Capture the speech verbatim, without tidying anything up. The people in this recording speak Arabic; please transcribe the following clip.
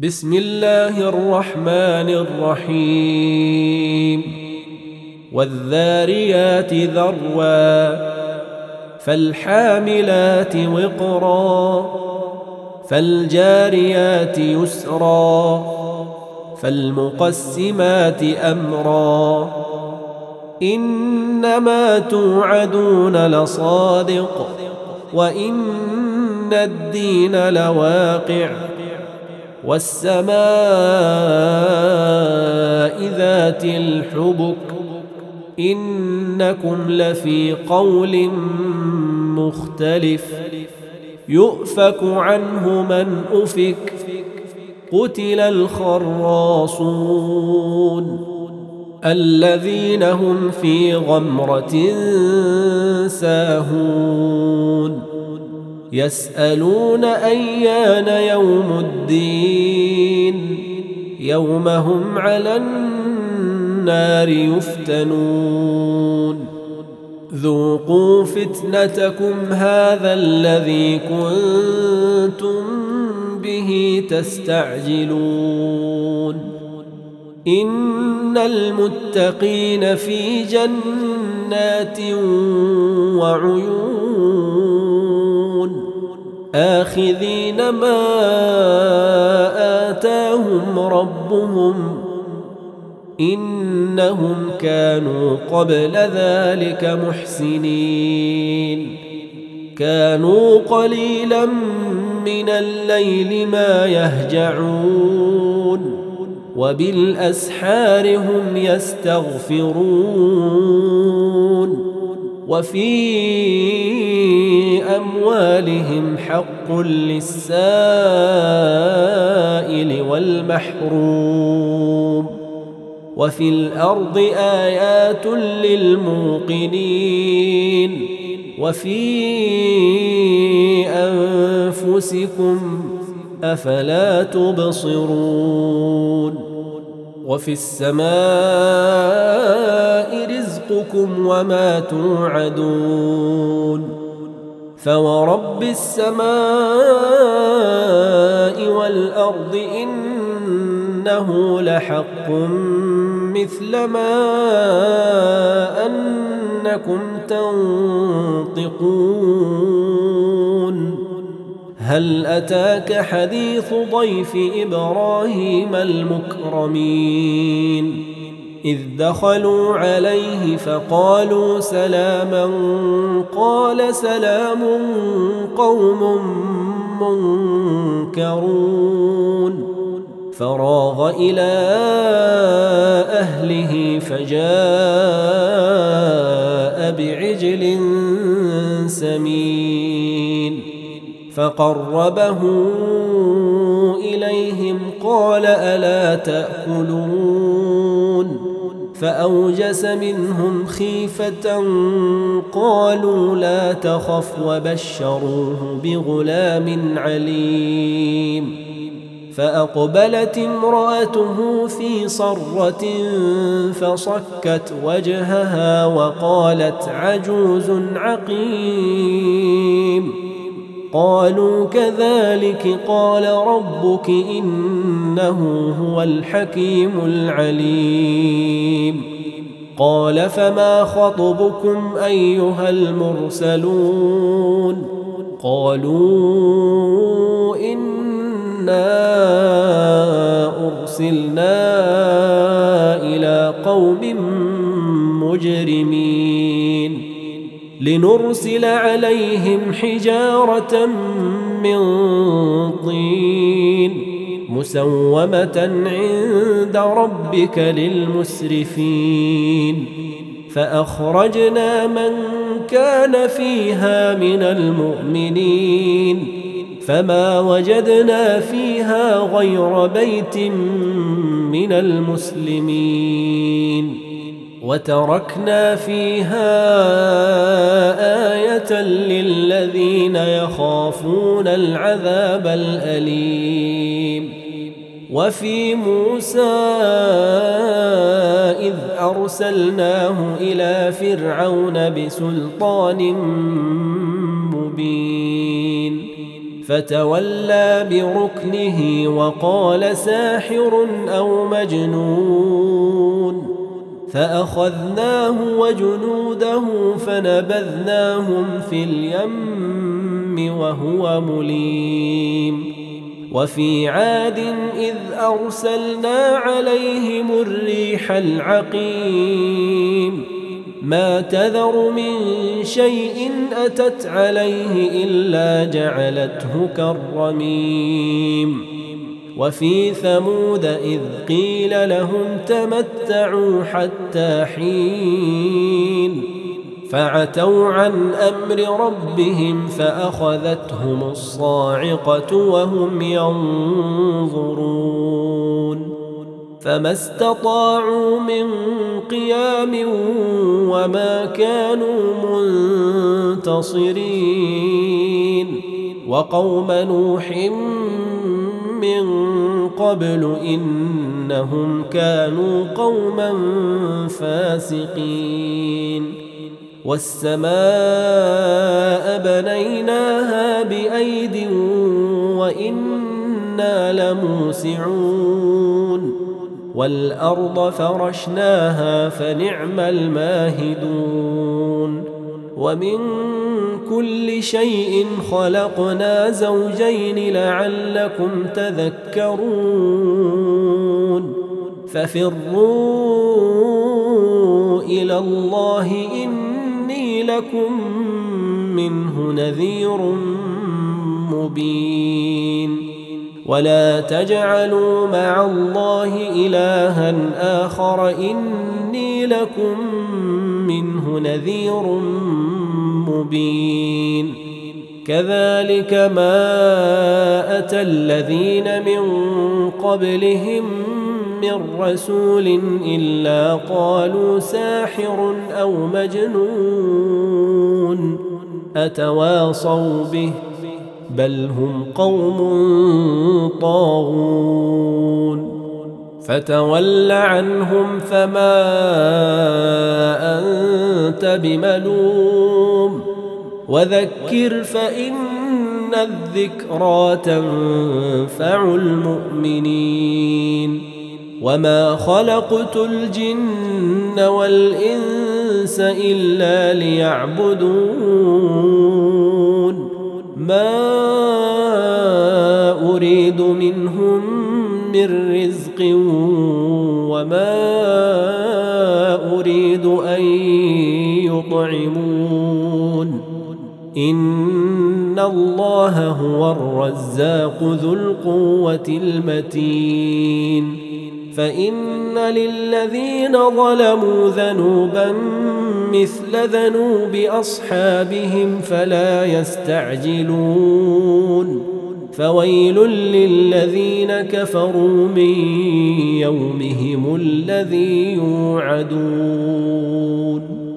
بسم الله الرحمن الرحيم والذاريات ذروا فالحاملات وقرا فالجاريات يسرا فالمقسمات أمرا إنما توعدون لصادق وإن الدين لواقع والسماء ذات الحبك إنكم لفي قول مختلف يؤفك عنه من أفك قتل الخراصون الذين هم في غمرة ساهون يسألون أيان يوم الدين يوم هم على النار يفتنون ذوقوا فتنتكم هذا الذي كنتم به تستعجلون إن المتقين في جنات وعيون آخذين ما آتاهم ربهم إنهم كانوا قبل ذلك محسنين كانوا قليلا من الليل ما يهجعون وبالأسحار هم يستغفرون وفي أموالهم حق للسائل والمحروم وفي الأرض آيات للموقنين وفي أنفسكم أفلا تبصرون وفي السماء رزقكم وما توعدون فورب السماء والأرض إنه لحق مثل ما أنكم تنطقون هل أتاك حديث ضيف إبراهيم المكرمين إذ دخلوا عليه فقالوا سلاما قال سلام قوم منكرون فراغ إلى أهله فجاء بعجل سمين فقربه إليهم قال ألا تأكلون فأوجس منهم خيفة قالوا لا تخف وبشروه بغلام عليم فأقبلت امرأته في صرة فصكت وجهها وقالت عجوز عقيم قالوا كذلك قال ربك إنه هو الحكيم العليم قال فما خطبكم أيها المرسلون قالوا إنا أرسلنا إلى قوم مجرمين لنرسل عليهم حجارة من طين مسومة عند ربك للمسرفين فأخرجنا من كان فيها من المؤمنين فما وجدنا فيها غير بيت من المسلمين وتركنا فيها آية للذين يخافون العذاب الأليم وفي موسى إذ أرسلناه إلى فرعون بسلطان مبين فتولى بركنه وقال ساحر أو مجنون فأخذناه وجنوده فنبذناهم في اليم وهو مليم وفي عاد إذ أرسلنا عليهم الريح العقيم ما تذر من شيء أتت عليه إلا جعلته كالرميم وفي ثمود إذ قيل لهم تمتعوا حتى حين فعتوا عن أمر ربهم فأخذتهم الصاعقة وهم ينظرون فما استطاعوا من قيام وما كانوا منتصرين وقوم نوح من قبل إنهم كانوا قوما فاسقين والسماء بنيناها بأيد وإنا لموسعون والأرض فرشناها فنعم الماهدون ومن كل شيء خلقنا زوجين لعلكم تذكرون ففروا إلى الله إني لكم منه نذير مبين ولا تجعلوا مع الله إلها آخر إني لكم منه نذير مبين كذلك ما أتى الذين من قبلهم من رسول إلا قالوا ساحر أو مجنون أتواصوا به بل هم قوم طاغون فتول عنهم فما أنت بملوم وذكر فإن الذكرى تنفع المؤمنين وما خلقت الجن والإنس إلا ليعبدون ما أريد منهم من رزق وما أريد أن يطعمون إن الله هو الرزاق ذو القوة المتين فإن للذين ظلموا ذنوبا مثل ذنوب أصحابهم فلا يستعجلون فويل للذين كفروا من يومهم الذي يوعدون.